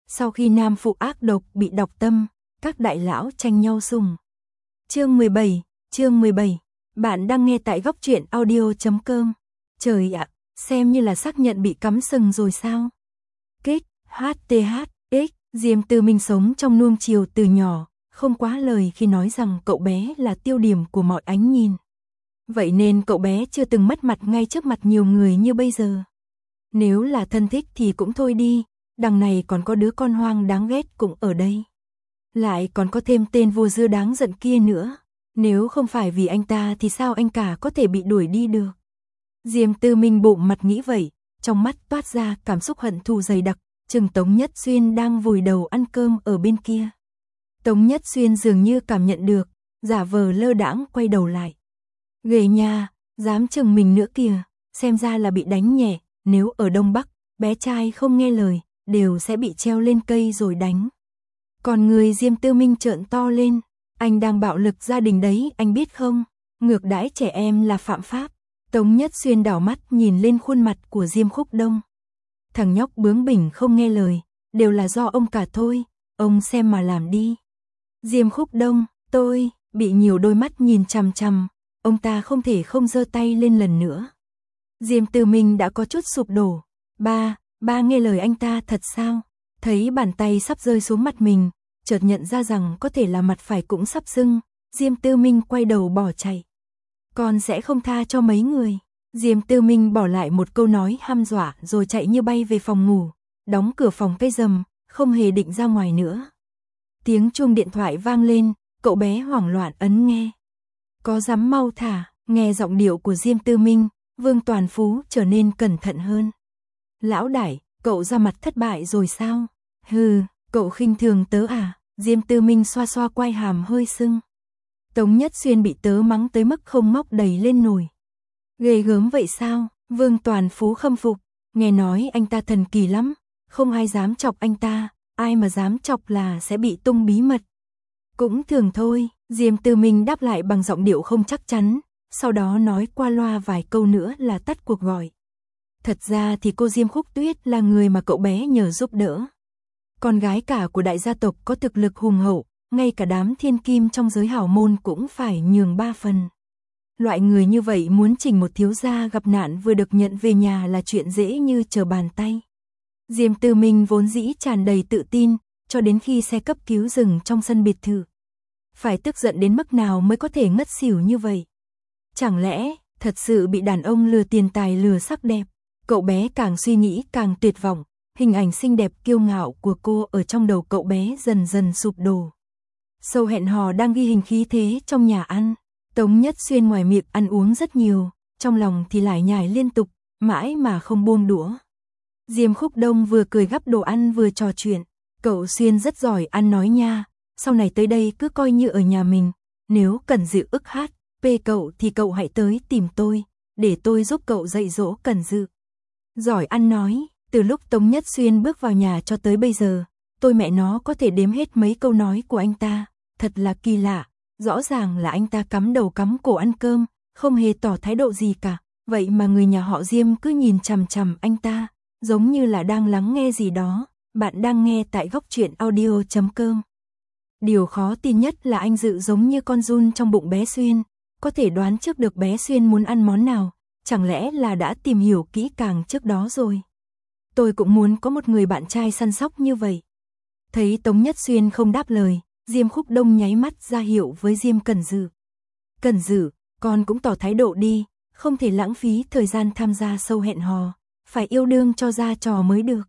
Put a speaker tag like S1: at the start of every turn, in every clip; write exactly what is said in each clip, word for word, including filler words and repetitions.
S1: Sau khi nam phụ ác độc bị độc tâm, các đại lão tranh nhau sủng. Chương mười bảy, chương mười bảy. Bạn đang nghe tại góc truyện audio chấm com. Trời ạ, xem như là xác nhận bị cắm sừng rồi sao? Kích, hát tê hát, x, Diêm Tư Minh sống trong nuông chiều từ nhỏ, không quá lời khi nói rằng cậu bé là tiêu điểm của mọi ánh nhìn. Vậy nên cậu bé chưa từng mất mặt ngay trước mặt nhiều người như bây giờ. Nếu là thân thích thì cũng thôi đi, đằng này còn có đứa con hoang đáng ghét cũng ở đây. Lại còn có thêm tên vua dưa đáng giận kia nữa. Nếu không phải vì anh ta thì sao anh cả có thể bị đuổi đi được? Diêm Tư Minh bụng mặt nghĩ vậy, trong mắt toát ra cảm xúc hận thù dày đặc, chừng Tống Nhất Xuyên đang vùi đầu ăn cơm ở bên kia. Tống Nhất Xuyên dường như cảm nhận được, giả vờ lơ đãng quay đầu lại. Ghê nha, dám chừng mình nữa kìa, xem ra là bị đánh nhẹ, nếu ở Đông Bắc, bé trai không nghe lời, đều sẽ bị treo lên cây rồi đánh. Còn người Diêm Tư Minh trợn to lên, anh đang bạo lực gia đình đấy, anh biết không? Ngược đãi trẻ em là phạm pháp. Tống Nhất Xuyên đảo mắt nhìn lên khuôn mặt của Diêm Khúc Đông. Thằng nhóc bướng bỉnh không nghe lời, đều là do ông cả thôi, ông xem mà làm đi. Diêm Khúc Đông, tôi, bị nhiều đôi mắt nhìn chằm chằm, ông ta không thể không giơ tay lên lần nữa. Diêm Tư Minh đã có chút sụp đổ. Ba, ba nghe lời anh ta thật sao? Thấy bàn tay sắp rơi xuống mặt mình, chợt nhận ra rằng có thể là mặt phải cũng sắp sưng, Diêm Tư Minh quay đầu bỏ chạy. Con sẽ không tha cho mấy người. Diêm Tư Minh bỏ lại một câu nói hăm dọa rồi chạy như bay về phòng ngủ, đóng cửa phòng cây rầm, không hề định ra ngoài nữa. Tiếng chuông điện thoại vang lên, cậu bé hoảng loạn ấn nghe. Có dám mau thả, nghe giọng điệu của Diêm Tư Minh, Vương Toàn Phú trở nên cẩn thận hơn. Lão đại, cậu ra mặt thất bại rồi sao? Hừ, cậu khinh thường tớ à? Diêm Tư Minh xoa xoa quai hàm hơi sưng. Tống Nhất Xuyên bị tớ mắng tới mức không móc đầy lên nổi. Ghê gớm vậy sao? Vương Toàn Phú khâm phục, nghe nói anh ta thần kỳ lắm, không ai dám chọc anh ta, ai mà dám chọc là sẽ bị tung bí mật. Cũng thường thôi, Diêm Tư Minh đáp lại bằng giọng điệu không chắc chắn, sau đó nói qua loa vài câu nữa là tắt cuộc gọi. Thật ra thì cô Diêm Khúc Tuyết là người mà cậu bé nhờ giúp đỡ. Con gái cả của đại gia tộc có thực lực hùng hậu, ngay cả đám thiên kim trong giới hảo môn cũng phải nhường ba phần. Loại người như vậy muốn chỉnh một thiếu gia gặp nạn vừa được nhận về nhà là chuyện dễ như trở bàn tay. Diêm Tư Minh vốn dĩ tràn đầy tự tin, cho đến khi xe cấp cứu dừng trong sân biệt thự. Phải tức giận đến mức nào mới có thể ngất xỉu như vậy? Chẳng lẽ, thật sự bị đàn ông lừa tiền tài lừa sắc đẹp? Cậu bé càng suy nghĩ càng tuyệt vọng, hình ảnh xinh đẹp kiêu ngạo của cô ở trong đầu cậu bé dần dần sụp đổ. Sâu hẹn hò đang ghi hình khí thế trong nhà ăn. Tống Nhất Xuyên ngoài miệng ăn uống rất nhiều, trong lòng thì lải nhải liên tục, mãi mà không buông đũa. Diêm Khúc Đông vừa cười gắp đồ ăn vừa trò chuyện. Cậu Xuyên rất giỏi ăn nói nha, sau này tới đây cứ coi như ở nhà mình. Nếu cần dự ức hát, pê cậu thì cậu hãy tới tìm tôi, để tôi giúp cậu dạy dỗ Cần Dự. Giỏi ăn nói, từ lúc Tống Nhất Xuyên bước vào nhà cho tới bây giờ, tôi mẹ nó có thể đếm hết mấy câu nói của anh ta, thật là kỳ lạ, rõ ràng là anh ta cắm đầu cắm cổ ăn cơm, không hề tỏ thái độ gì cả, vậy mà người nhà họ Diêm cứ nhìn chằm chằm anh ta, giống như là đang lắng nghe gì đó. Bạn đang nghe tại góc truyện audio chấm com. Điều khó tin nhất là anh Dự giống như con giun trong bụng bé Xuyên, có thể đoán trước được bé Xuyên muốn ăn món nào, chẳng lẽ là đã tìm hiểu kỹ càng trước đó rồi. Tôi cũng muốn có một người bạn trai săn sóc như vậy. Thấy Tống Nhất Xuyên không đáp lời, Diêm Khúc Đông nháy mắt ra hiệu với Diêm Cần Dự. Cần Dự, con cũng tỏ thái độ đi, không thể lãng phí thời gian tham gia sâu hẹn hò, phải yêu đương cho ra trò mới được.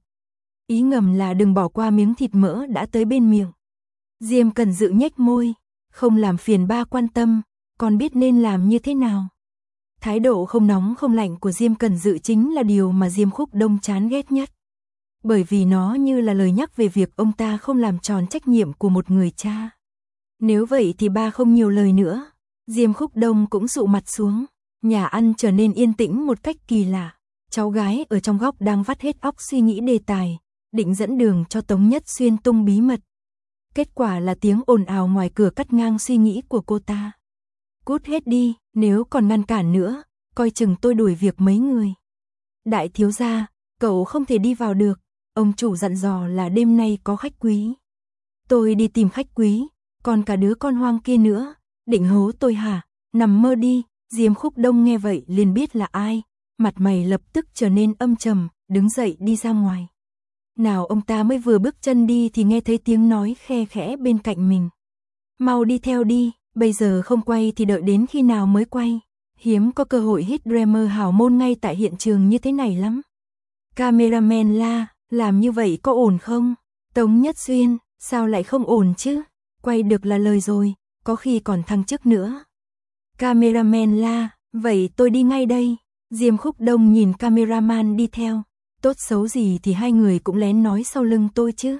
S1: Ý ngầm là đừng bỏ qua miếng thịt mỡ đã tới bên miệng. Diêm Cần Dự nhếch môi, không làm phiền ba quan tâm, con biết nên làm như thế nào. Thái độ không nóng không lạnh của Diêm Cần Dự chính là điều mà Diêm Khúc Đông chán ghét nhất. Bởi vì nó như là lời nhắc về việc ông ta không làm tròn trách nhiệm của một người cha. Nếu vậy thì ba không nhiều lời nữa. Diêm Khúc Đông cũng dụ mặt xuống. Nhà ăn trở nên yên tĩnh một cách kỳ lạ. Cháu gái ở trong góc đang vắt hết óc suy nghĩ đề tài, định dẫn đường cho Tống Nhất Xuyên tung bí mật. Kết quả là tiếng ồn ào ngoài cửa cắt ngang suy nghĩ của cô ta. Cút hết đi, nếu còn ngăn cản nữa, coi chừng tôi đuổi việc mấy người. Đại thiếu gia, cậu không thể đi vào được. ông chủ dặn dò là đêm nay có khách quý. Tôi đi tìm khách quý, còn cả đứa con hoang kia nữa, định hố tôi hả? Nằm mơ đi. Diêm Khúc Đông nghe vậy liền biết là ai, mặt mày lập tức trở nên âm trầm, đứng dậy đi ra ngoài. Nào ông ta mới vừa bước chân đi thì nghe thấy tiếng nói khe khẽ bên cạnh mình. Mau đi theo đi, bây giờ không quay thì đợi đến khi nào mới quay. Hiếm có cơ hội hit Dreamer hào môn ngay tại hiện trường như thế này lắm. Cameraman la, làm như vậy có ổn không? Tống Nhất Xuyên, sao lại không ổn chứ? Quay được là lời rồi, có khi còn thăng chức nữa. Cameraman la, vậy tôi đi ngay đây. Diêm Khúc Đông nhìn cameraman đi theo. Tốt xấu gì thì hai người cũng lén nói sau lưng tôi chứ.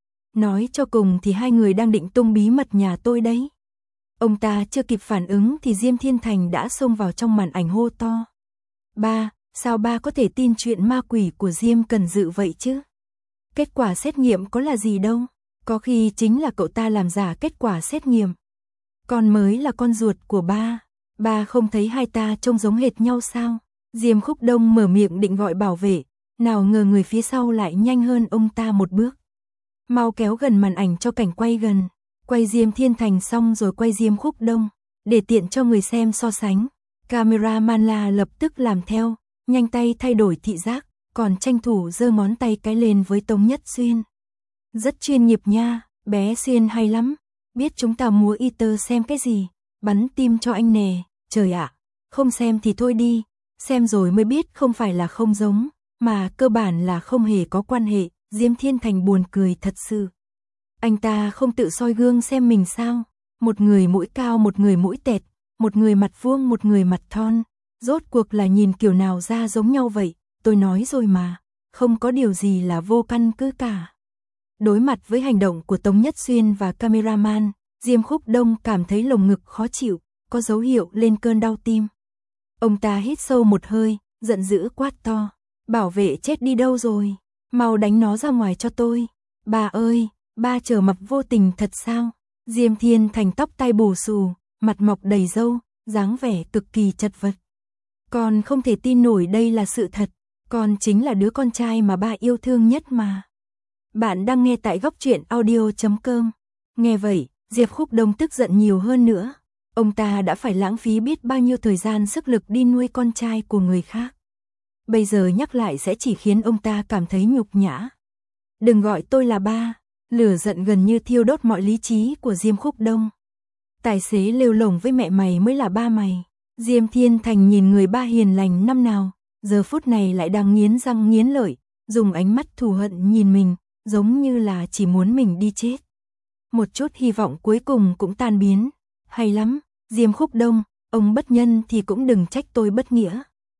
S1: Nói cho cùng thì hai người đang định tung bí mật nhà tôi đấy. Ông ta chưa kịp phản ứng thì Diêm Thiên Thành đã xông vào trong màn ảnh hô to. Ba, sao ba có thể tin chuyện ma quỷ của Diêm Cần Dự vậy chứ? Kết quả xét nghiệm có là gì đâu, có khi chính là cậu ta làm giả kết quả xét nghiệm. Con mới là con ruột của ba, ba không thấy hai ta trông giống hệt nhau sao? Diêm Khúc Đông mở miệng định gọi bảo vệ, nào ngờ người phía sau lại nhanh hơn ông ta một bước. Mau kéo gần màn ảnh cho cảnh quay gần, quay Diêm Thiên Thành xong rồi quay Diêm Khúc Đông, để tiện cho người xem so sánh. Cameraman la lập tức làm theo, nhanh tay thay đổi thị giác, còn tranh thủ giơ ngón tay cái lên với Tống Nhất Xuyên. Rất chuyên nghiệp nha, bé Xuyên hay lắm, biết chúng ta múa y tơ xem cái gì, bắn tim cho anh nè, trời ạ, không xem thì thôi đi, xem rồi mới biết không phải là không giống, mà cơ bản là không hề có quan hệ. Diêm Thiên Thành buồn cười thật sự. Anh ta không tự soi gương xem mình sao? Một người mũi cao, một người mũi tẹt, một người mặt vuông, một người mặt thon. Rốt cuộc là nhìn kiểu nào ra giống nhau vậy? Tôi nói rồi mà, không có điều gì là vô căn cứ cả. Đối mặt với hành động của Tống Nhất Xuyên và cameraman, Diêm Khúc Đông cảm thấy lồng ngực khó chịu, có dấu hiệu lên cơn đau tim. Ông ta hít sâu một hơi, giận dữ quát to. Bảo vệ chết đi đâu rồi? Mau đánh nó ra ngoài cho tôi. Bà ơi, ba trở mặt vô tình thật sao? Diêm Thiên Thành tóc tai bù xù, mặt mọc đầy râu, dáng vẻ cực kỳ chật vật. Con không thể tin nổi đây là sự thật, con chính là đứa con trai mà ba yêu thương nhất mà. Bạn đang nghe tại góc truyện audio chấm com. Nghe vậy, Diệp Khúc Đông tức giận nhiều hơn nữa. Ông ta đã phải lãng phí biết bao nhiêu thời gian sức lực đi nuôi con trai của người khác. Bây giờ nhắc lại sẽ chỉ khiến ông ta cảm thấy nhục nhã. Đừng gọi tôi là ba, lửa giận gần như thiêu đốt mọi lý trí của Diêm Khúc Đông. Tài xế lêu lổng với mẹ mày mới là ba mày. Diêm Thiên Thành nhìn người ba hiền lành năm nào, giờ phút này lại đang nghiến răng nghiến lợi, dùng ánh mắt thù hận nhìn mình, giống như là chỉ muốn mình đi chết. Một chút hy vọng cuối cùng cũng tan biến. Hay lắm, Diêm Khúc Đông, ông bất nhân thì cũng đừng trách tôi bất nghĩa.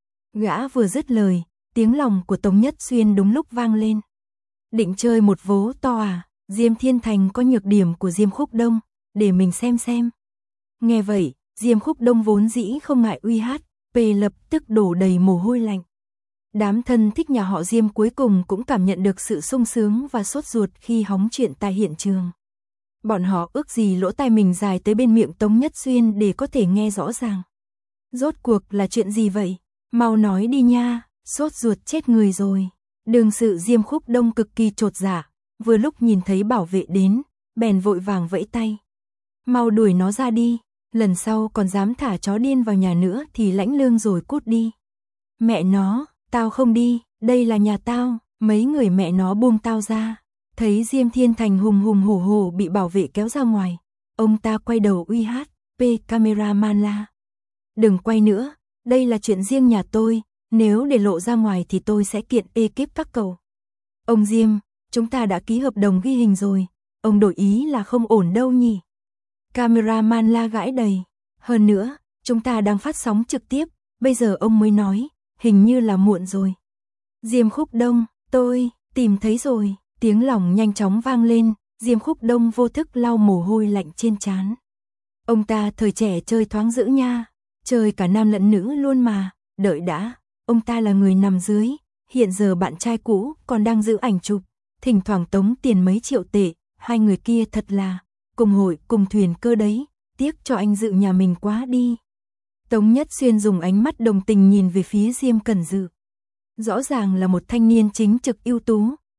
S1: Gã vừa dứt lời, tiếng lòng của Tống Nhất Xuyên đúng lúc vang lên. Định chơi một vố to à? Diêm Thiên Thành có nhược điểm của Diêm Khúc Đông, để mình xem xem. Nghe vậy, Diêm Khúc Đông vốn dĩ không ngại uy hát, pê lập tức đổ đầy mồ hôi lạnh. Đám thân thích nhà họ Diêm cuối cùng cũng cảm nhận được sự sung sướng và sốt ruột khi hóng chuyện tại hiện trường. Bọn họ ước gì lỗ tai mình dài tới bên miệng Tống Nhất Xuyên để có thể nghe rõ ràng. Rốt cuộc là chuyện gì vậy? Mau nói đi nha, sốt ruột chết người rồi. Đương sự Diêm Khúc Đông cực kỳ chột dạ, vừa lúc nhìn thấy bảo vệ đến, bèn vội vàng vẫy tay. Mau đuổi nó ra đi, lần sau còn dám thả chó điên vào nhà nữa thì lãnh lương rồi cút đi. Mẹ nó, tao không đi, đây là nhà tao, mấy người mẹ nó buông tao ra. Thấy Diêm Thiên Thành hùng hùng hổ hổ bị bảo vệ kéo ra ngoài, ông ta quay đầu uy hát, P cameraman la. Đừng quay nữa, đây là chuyện riêng nhà tôi, nếu để lộ ra ngoài thì tôi sẽ kiện ekip các cậu. Ông Diêm, chúng ta đã ký hợp đồng ghi hình rồi, ông đổi ý là không ổn đâu nhỉ. Cameraman la gãi đầy, hơn nữa, chúng ta đang phát sóng trực tiếp, bây giờ ông mới nói, hình như là muộn rồi. Diêm Khúc Đông, tôi, tìm thấy rồi, tiếng lòng nhanh chóng vang lên, Diêm Khúc Đông vô thức lau mồ hôi lạnh trên trán. Ông ta thời trẻ chơi thoáng dữ nha, chơi cả nam lẫn nữ luôn mà, đợi đã, ông ta là người nằm dưới, hiện giờ bạn trai cũ còn đang giữ ảnh chụp, thỉnh thoảng tống tiền mấy triệu tệ, hai người kia thật là cùng hội cùng thuyền cơ đấy, tiếc cho anh Dự nhà mình quá đi. Tống Nhất Xuyên dùng ánh mắt đồng tình nhìn về phía Diêm Cẩn Dự. Rõ ràng là một thanh niên chính trực ưu tú,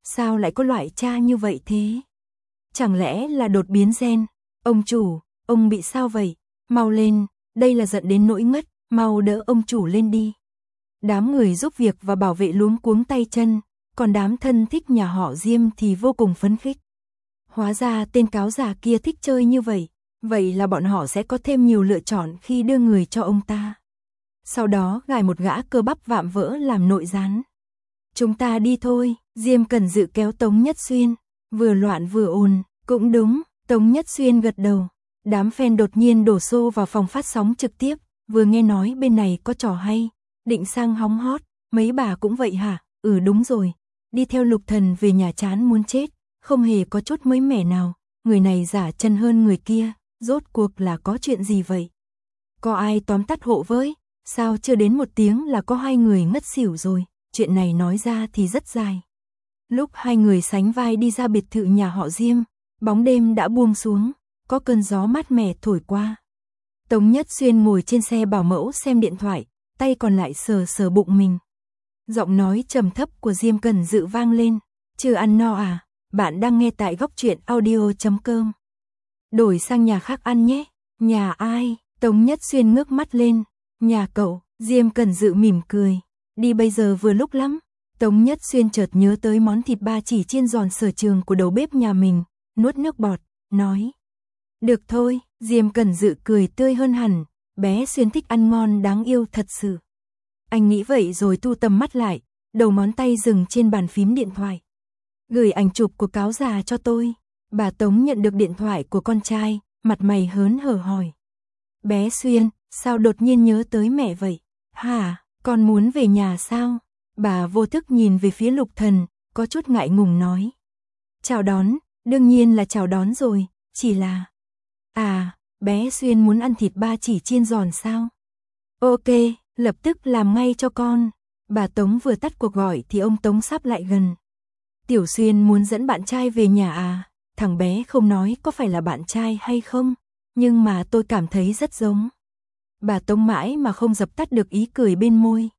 S1: sao lại có loại cha như vậy thế? Chẳng lẽ là đột biến gen? Ông chủ, ông bị sao vậy? Mau lên, đây là giận đến nỗi ngất, mau đỡ ông chủ lên đi. Đám người giúp việc và bảo vệ luống cuống tay chân, còn đám thân thích nhà họ Diêm thì vô cùng phấn khích. Hóa ra tên cáo già kia thích chơi như vậy, vậy là bọn họ sẽ có thêm nhiều lựa chọn khi đưa người cho ông ta. Sau đó gài một gã cơ bắp vạm vỡ làm nội gián. Chúng ta đi thôi, Diêm Cẩn Dự kéo Tống Nhất Xuyên, vừa loạn vừa ồn, cũng đúng, Tống Nhất Xuyên gật đầu. Đám fan đột nhiên đổ xô vào phòng phát sóng trực tiếp, vừa nghe nói bên này có trò hay, định sang hóng hot, mấy bà cũng vậy hả? Ừ đúng rồi, đi theo Lục Thần về nhà chán muốn chết, không hề có chút mới mẻ nào, người này giả chân hơn người kia, rốt cuộc là có chuyện gì vậy? Có ai tóm tắt hộ với, sao chưa đến một tiếng là có hai người ngất xỉu rồi, chuyện này nói ra thì rất dài. Lúc hai người sánh vai đi ra biệt thự nhà họ Diêm, bóng đêm đã buông xuống, có cơn gió mát mẻ thổi qua. Tống Nhất Xuyên ngồi trên xe bảo mẫu xem điện thoại, tay còn lại sờ sờ bụng mình. Giọng nói trầm thấp của Diêm Cẩn Dự vang lên, chưa ăn no à, bạn đang nghe tại góc truyện audio chấm com. Đổi sang nhà khác ăn nhé, nhà ai? Tống Nhất Xuyên ngước mắt lên, nhà cậu, Diêm Cẩn Dự mỉm cười, đi bây giờ vừa lúc lắm. Tống Nhất Xuyên chợt nhớ tới món thịt ba chỉ chiên giòn sở trường của đầu bếp nhà mình, nuốt nước bọt, nói. Được thôi, Diêm Cẩn Dự cười tươi hơn hẳn, bé Xuyên thích ăn ngon đáng yêu thật sự. Anh nghĩ vậy rồi thu tầm mắt lại, đầu ngón tay dừng trên bàn phím điện thoại. Gửi ảnh chụp của cáo già cho tôi. Bà Tống nhận được điện thoại của con trai, mặt mày hớn hở hỏi. Bé Xuyên, sao đột nhiên nhớ tới mẹ vậy? Hả, con muốn về nhà sao? Bà vô thức nhìn về phía Lục Thần, có chút ngại ngùng nói. Chào đón, đương nhiên là chào đón rồi, chỉ là... À, bé Xuyên muốn ăn thịt ba chỉ chiên giòn sao? Ok, lập tức làm ngay cho con. Bà Tống vừa tắt cuộc gọi thì ông Tống sắp lại gần. Tiểu Xuyên muốn dẫn bạn trai về nhà à? Thằng bé không nói có phải là bạn trai hay không, nhưng mà tôi cảm thấy rất giống. Bà Tống mãi mà không dập tắt được ý cười bên môi.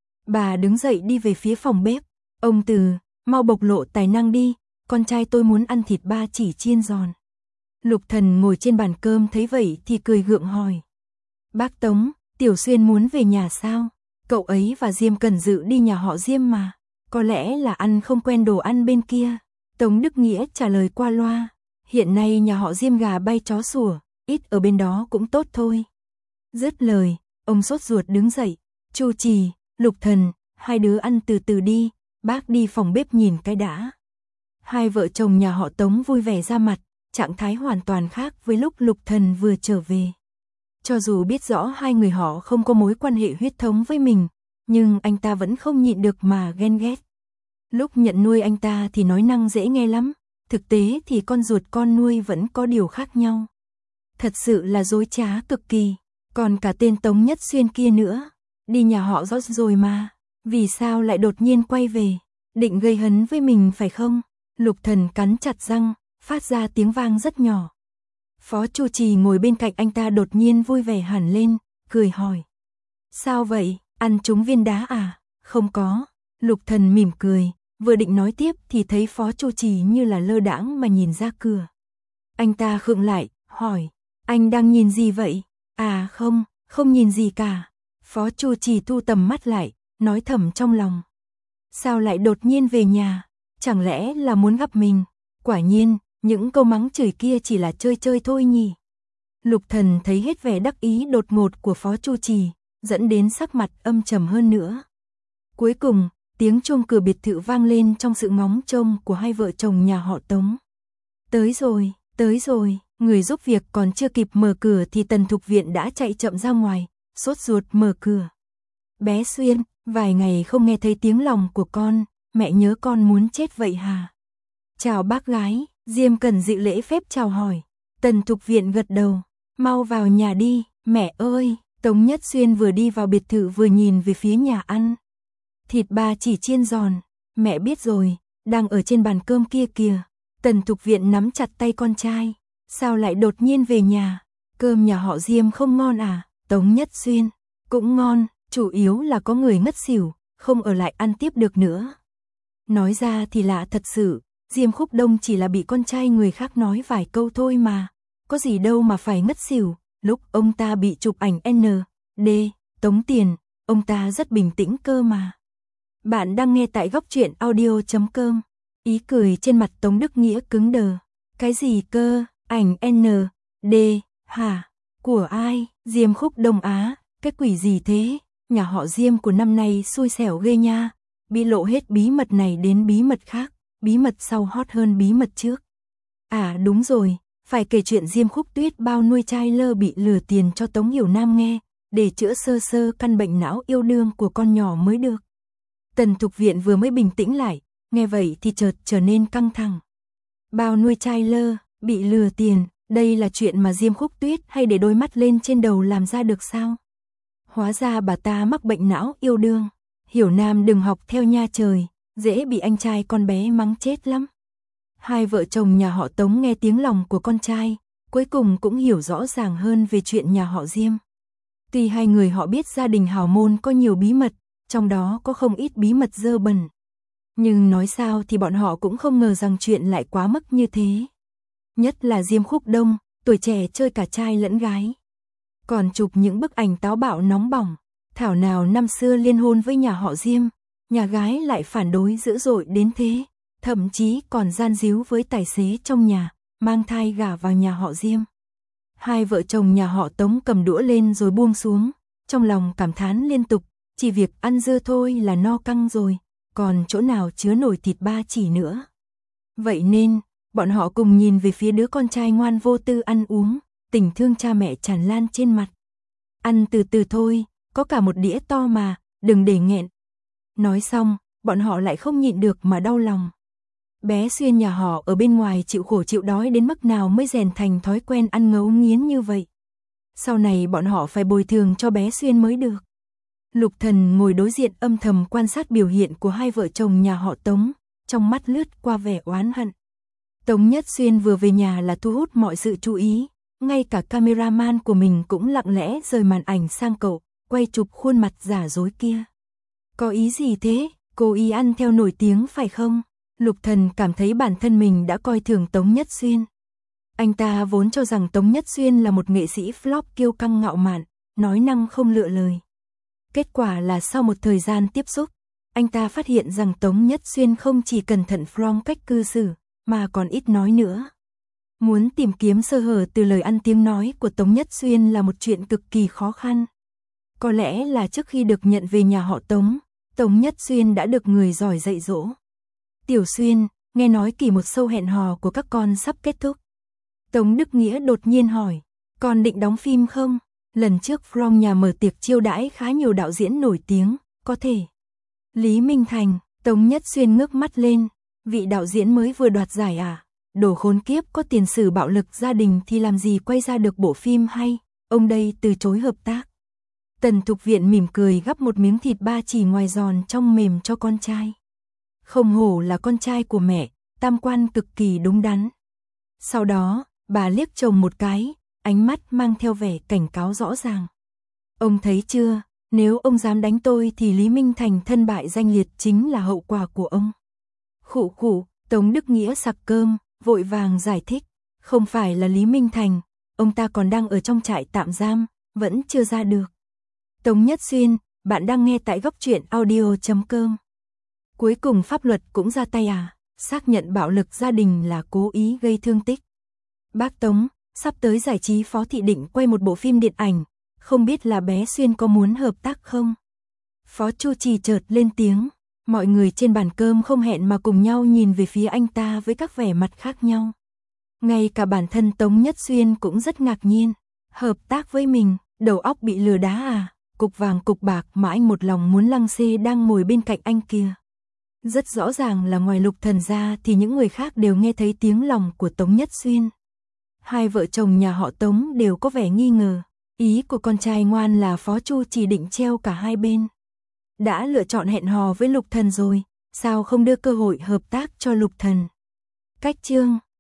S1: Bà đứng dậy đi về phía phòng bếp. Ông Từ, mau bộc lộ tài năng đi, con trai tôi muốn ăn thịt ba chỉ chiên giòn. Lục Thần ngồi trên bàn cơm thấy vậy thì cười gượng hỏi. Bác Tống, Tiểu Xuyên muốn về nhà sao? Cậu ấy và Diêm Cẩn Dự đi nhà họ Diêm mà, có lẽ là ăn không quen đồ ăn bên kia. Tống Đức Nghĩa trả lời qua loa. Hiện nay nhà họ Diêm gà bay chó sủa, ít ở bên đó cũng tốt thôi. Dứt lời, ông sốt ruột đứng dậy. Chu Trì, Lục Thần, hai đứa ăn từ từ đi, bác đi phòng bếp nhìn cái đã. Hai vợ chồng nhà họ Tống vui vẻ ra mặt, trạng thái hoàn toàn khác với lúc Lục Thần vừa trở về. Cho dù biết rõ hai người họ không có mối quan hệ huyết thống với mình, nhưng anh ta vẫn không nhịn được mà ghen ghét. Lúc nhận nuôi anh ta thì nói năng dễ nghe lắm, thực tế thì con ruột con nuôi vẫn có điều khác nhau. Thật sự là dối trá cực kỳ, còn cả tên Tống Nhất Xuyên kia nữa, đi nhà họ rót rồi mà, vì sao lại đột nhiên quay về, định gây hấn với mình phải không? Lục Thần cắn chặt răng, phát ra tiếng vang rất nhỏ. Phó Chu Trì ngồi bên cạnh anh ta đột nhiên vui vẻ hẳn lên, cười hỏi. Sao vậy, ăn trúng viên đá à? Không có. Lục Thần mỉm cười, vừa định nói tiếp thì thấy Phó Chu Trì như là lơ đãng mà nhìn ra cửa. Anh ta khựng lại, hỏi, anh đang nhìn gì vậy? À không, không nhìn gì cả. Phó Chu Trì thu tầm mắt lại, nói thầm trong lòng. Sao lại đột nhiên về nhà? Chẳng lẽ là muốn gặp mình? Quả nhiên, những câu mắng chửi kia chỉ là chơi chơi thôi nhỉ. Lục Thần thấy hết vẻ đắc ý đột ngột của Phó Chu Trì, dẫn đến sắc mặt âm trầm hơn nữa. Cuối cùng, tiếng chuông cửa biệt thự vang lên trong sự ngóng trông của hai vợ chồng nhà họ Tống. Tới rồi, tới rồi, người giúp việc còn chưa kịp mở cửa thì Tần Thục Viện đã chạy chậm ra ngoài, sốt ruột mở cửa. Bé Xuyên, vài ngày không nghe thấy tiếng lòng của con, mẹ nhớ con muốn chết vậy hả? Chào bác gái, Diêm Cẩn Dự lễ phép chào hỏi. Tần Thục Viện gật đầu, mau vào nhà đi, mẹ ơi. Tống Nhất Xuyên vừa đi vào biệt thự vừa nhìn về phía nhà ăn. Thịt ba chỉ chiên giòn, mẹ biết rồi, đang ở trên bàn cơm kia kìa. Tần Thục Viện nắm chặt tay con trai, sao lại đột nhiên về nhà? Cơm nhà họ Diêm không ngon à? Tống Nhất Xuyên, cũng ngon, chủ yếu là có người ngất xỉu, không ở lại ăn tiếp được nữa. Nói ra thì lạ thật sự, Diêm Khúc Đông chỉ là bị con trai người khác nói vài câu thôi mà, có gì đâu mà phải ngất xỉu. Lúc ông ta bị chụp ảnh en đê, tống tiền, ông ta rất bình tĩnh cơ mà. Bạn đang nghe tại góc truyện audio chấm com. Ý cười trên mặt Tống Đức Nghĩa cứng đờ. Cái gì cơ, ảnh en đê, hả? Của ai? Diêm Khúc Đông á, cái quỷ gì thế? Nhà họ Diêm của năm nay xui xẻo ghê nha, bị lộ hết bí mật này đến bí mật khác, bí mật sau hot hơn bí mật trước. À đúng rồi, phải kể chuyện Diêm Khúc Tuyết bao nuôi trai lơ bị lừa tiền cho Tống Hiểu Nam nghe, để chữa sơ sơ căn bệnh não yêu đương của con nhỏ mới được. Tần Thục Viện vừa mới bình tĩnh lại, nghe vậy thì chợt trở nên căng thẳng. Bao nuôi trai lơ, bị lừa tiền, đây là chuyện mà Diêm Khúc Tuyết hay để đôi mắt lên trên đầu làm ra được sao? Hóa ra bà ta mắc bệnh não yêu đương. Hiểu Nam đừng học theo nha trời, dễ bị anh trai con bé mắng chết lắm. Hai vợ chồng nhà họ Tống nghe tiếng lòng của con trai, cuối cùng cũng hiểu rõ ràng hơn về chuyện nhà họ Diêm. Tuy hai người họ biết gia đình hào môn có nhiều bí mật, trong đó có không ít bí mật dơ bẩn. Nhưng nói sao thì bọn họ cũng không ngờ rằng chuyện lại quá mức như thế. Nhất là Diêm Khúc Đông, tuổi trẻ chơi cả trai lẫn gái. Còn chụp những bức ảnh táo bạo nóng bỏng, thảo nào năm xưa liên hôn với nhà họ Diêm, nhà gái lại phản đối dữ dội đến thế, thậm chí còn gian díu với tài xế trong nhà, mang thai gả vào nhà họ Diêm. Hai vợ chồng nhà họ Tống cầm đũa lên rồi buông xuống, trong lòng cảm thán liên tục, chỉ việc ăn dưa thôi là no căng rồi, còn chỗ nào chứa nổi thịt ba chỉ nữa. Vậy nên, bọn họ cùng nhìn về phía đứa con trai ngoan vô tư ăn uống, tình thương cha mẹ tràn lan trên mặt. Ăn từ từ thôi, có cả một đĩa to mà, đừng để nghẹn. Nói xong, bọn họ lại không nhịn được mà đau lòng. Bé Xuyên nhà họ ở bên ngoài chịu khổ chịu đói đến mức nào mới rèn thành thói quen ăn ngấu nghiến như vậy. Sau này bọn họ phải bồi thường cho bé Xuyên mới được. Lục Thần ngồi đối diện âm thầm quan sát biểu hiện của hai vợ chồng nhà họ Tống, trong mắt lướt qua vẻ oán hận. Tống Nhất Xuyên vừa về nhà là thu hút mọi sự chú ý, ngay cả cameraman của mình cũng lặng lẽ rời màn ảnh sang cậu, quay chụp khuôn mặt giả dối kia. Có ý gì thế, cố ý ăn theo nổi tiếng phải không? Lục Thần cảm thấy bản thân mình đã coi thường Tống Nhất Xuyên. Anh ta vốn cho rằng Tống Nhất Xuyên là một nghệ sĩ flop kiêu căng ngạo mạn, nói năng không lựa lời. Kết quả là sau một thời gian tiếp xúc, anh ta phát hiện rằng Tống Nhất Xuyên không chỉ cẩn thận phong cách cư xử, mà còn ít nói nữa. Muốn tìm kiếm sơ hở từ lời ăn tiếng nói của Tống Nhất Xuyên là một chuyện cực kỳ khó khăn. Có lẽ là trước khi được nhận về nhà họ Tống, Tống Nhất Xuyên đã được người giỏi dạy dỗ. Tiểu Xuyên, nghe nói kỳ một show hẹn hò của các con sắp kết thúc. Tống Đức Nghĩa đột nhiên hỏi, con định đóng phim không? Lần trước From nhà mở tiệc chiêu đãi khá nhiều đạo diễn nổi tiếng, có thể. Lý Minh Thành, Tống Nhất Xuyên ngước mắt lên, vị đạo diễn mới vừa đoạt giải à? Đồ khốn kiếp có tiền sử bạo lực gia đình thì làm gì quay ra được bộ phim hay, ông đây từ chối hợp tác. Tần Thục Viện mỉm cười gắp một miếng thịt ba chỉ ngoài giòn trong mềm cho con trai. Không hổ là con trai của mẹ, tam quan cực kỳ đúng đắn. Sau đó, bà liếc chồng một cái, ánh mắt mang theo vẻ cảnh cáo rõ ràng. Ông thấy chưa, nếu ông dám đánh tôi thì Lý Minh Thành thân bại danh liệt chính là hậu quả của ông. Khụ khụ, Tống Đức Nghĩa sặc cơm, vội vàng giải thích, không phải là Lý Minh Thành, ông ta còn đang ở trong trại tạm giam, vẫn chưa ra được. Tống Nhất Xuyên, bạn đang nghe tại góc truyện audio chấm com. Cuối cùng pháp luật cũng ra tay à, xác nhận bạo lực gia đình là cố ý gây thương tích. Bác Tống, sắp tới giải trí Phó Thị định quay một bộ phim điện ảnh, không biết là bé Xuyên có muốn hợp tác không? Phó Chu Trì chợt lên tiếng, mọi người trên bàn cơm không hẹn mà cùng nhau nhìn về phía anh ta với các vẻ mặt khác nhau. Ngay cả bản thân Tống Nhất Xuyên cũng rất ngạc nhiên, hợp tác với mình, đầu óc bị lừa đá à, cục vàng cục bạc mà anh một lòng muốn lăng xê đang ngồi bên cạnh anh kia. Rất rõ ràng là ngoài Lục Thần ra thì những người khác đều nghe thấy tiếng lòng của Tống Nhất Xuyên. Hai vợ chồng nhà họ Tống đều có vẻ nghi ngờ, ý của con trai ngoan là Phó Chu chỉ định treo cả hai bên. Đã lựa chọn hẹn hò với Lục Thần rồi, sao không đưa cơ hội hợp tác cho Lục Thần? Cách chương